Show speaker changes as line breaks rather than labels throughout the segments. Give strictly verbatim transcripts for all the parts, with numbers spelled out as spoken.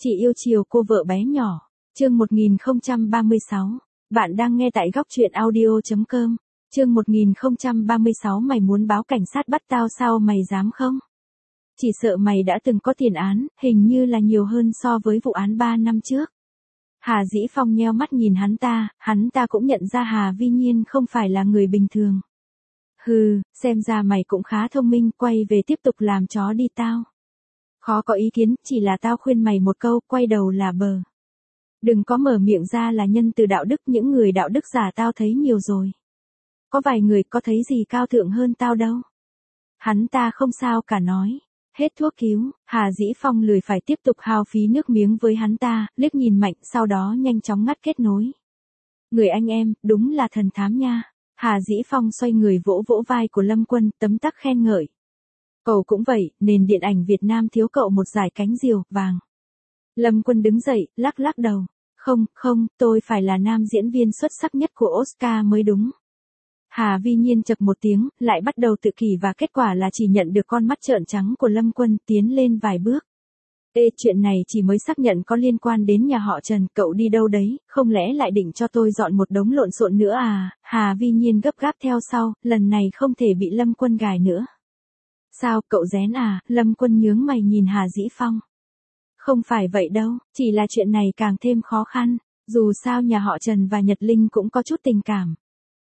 Chị yêu chiều cô vợ bé nhỏ. Chương một nghìn không trăm ba mươi sáu. Bạn đang nghe tại góc truyện audio chấm com. Chương một nghìn không trăm ba mươi sáu. Mày muốn báo cảnh sát bắt tao sao, mày dám không? Chỉ sợ mày đã từng có tiền án, hình như là nhiều hơn so với vụ án ba năm trước. Hà Dĩ Phong nheo mắt nhìn hắn ta, hắn ta cũng nhận ra Hà Vi Nhiên không phải là người bình thường. Hừ, xem ra mày cũng khá thông minh, quay về tiếp tục làm chó đi tao. Khó có ý kiến, chỉ là tao khuyên mày một câu, quay đầu là bờ. Đừng có mở miệng ra là nhân từ đạo đức, những người đạo đức giả tao thấy nhiều rồi. Có vài người có thấy gì cao thượng hơn tao đâu. Hắn ta không sao cả nói. Hết thuốc cứu, Hà Dĩ Phong lười phải tiếp tục hao phí nước miếng với hắn ta, liếc nhìn Mạnh, sau đó nhanh chóng ngắt kết nối. Người anh em, đúng là thần thám nha. Hà Dĩ Phong xoay người vỗ vỗ vai của Lâm Quân, tấm tắc khen ngợi. Cậu cũng vậy, nền điện ảnh Việt Nam thiếu cậu một giải cánh diều vàng. Lâm Quân đứng dậy, lắc lắc đầu. Không, không, tôi phải là nam diễn viên xuất sắc nhất của Oscar mới đúng. Hà Vi Nhiên chậc một tiếng, lại bắt đầu tự kỷ và kết quả là chỉ nhận được con mắt trợn trắng của Lâm Quân, tiến lên vài bước. Ê, chuyện này chỉ mới xác nhận có liên quan đến nhà họ Trần, cậu đi đâu đấy, không lẽ lại định cho tôi dọn một đống lộn xộn nữa à? Hà Vi Nhiên gấp gáp theo sau, lần này không thể bị Lâm Quân gài nữa. Sao, cậu rén à? Lâm Quân nhướng mày nhìn Hà Dĩ Phong. Không phải vậy đâu, chỉ là chuyện này càng thêm khó khăn, dù sao nhà họ Trần và Nhật Linh cũng có chút tình cảm.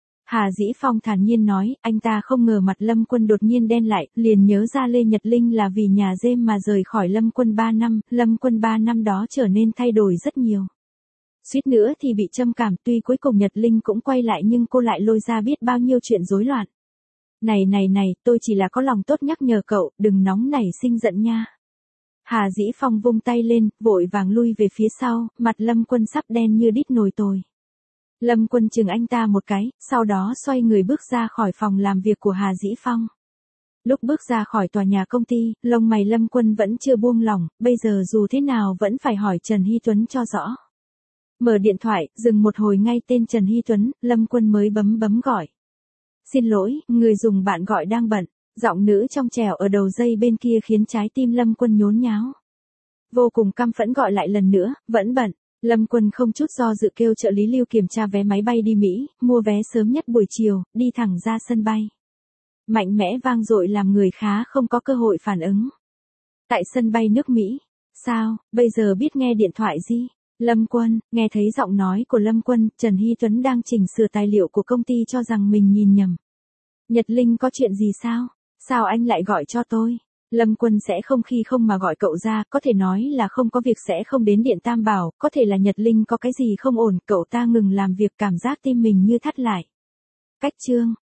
Hà Dĩ Phong thản nhiên nói, anh ta không ngờ mặt Lâm Quân đột nhiên đen lại, liền nhớ ra Lê Nhật Linh là vì nhà Dêm mà rời khỏi Lâm Quân ba năm, Lâm Quân ba năm đó trở nên thay đổi rất nhiều. Suýt nữa thì bị châm cảm, tuy cuối cùng Nhật Linh cũng quay lại nhưng cô lại lôi ra biết bao nhiêu chuyện rối loạn. Này này này, tôi chỉ là có lòng tốt nhắc nhở cậu, đừng nóng nảy sinh giận nha. Hà Dĩ Phong vung tay lên, vội vàng lui về phía sau, mặt Lâm Quân sắp đen như đít nồi tồi. Lâm Quân chừng anh ta một cái, sau đó xoay người bước ra khỏi phòng làm việc của Hà Dĩ Phong. Lúc bước ra khỏi tòa nhà công ty, lông mày Lâm Quân vẫn chưa buông lỏng, bây giờ dù thế nào vẫn phải hỏi Trần Hy Tuấn cho rõ. Mở điện thoại, dừng một hồi ngay tên Trần Hy Tuấn, Lâm Quân mới bấm bấm gọi. Xin lỗi, người dùng bạn gọi đang bận. Giọng nữ trong trẻo ở đầu dây bên kia khiến trái tim Lâm Quân nhốn nháo. Vô cùng căm phẫn gọi lại lần nữa, vẫn bận. Lâm Quân không chút do dự kêu trợ lý Lưu kiểm tra vé máy bay đi Mỹ, mua vé sớm nhất buổi chiều, đi thẳng ra sân bay. Mạnh mẽ vang dội làm người khá không có cơ hội phản ứng. Tại sân bay nước Mỹ. Sao, bây giờ biết nghe điện thoại gì? Lâm Quân, nghe thấy giọng nói của Lâm Quân, Trần Hy Tuấn đang chỉnh sửa tài liệu của công ty cho rằng mình nhìn nhầm. Nhật Linh có chuyện gì sao? Sao anh lại gọi cho tôi? Lâm Quân sẽ không khi không mà gọi cậu ra, có thể nói là không có việc sẽ không đến Điện Tam Bảo, có thể là Nhật Linh có cái gì không ổn, cậu ta ngừng làm việc, cảm giác tim mình như thắt lại. Cách chương,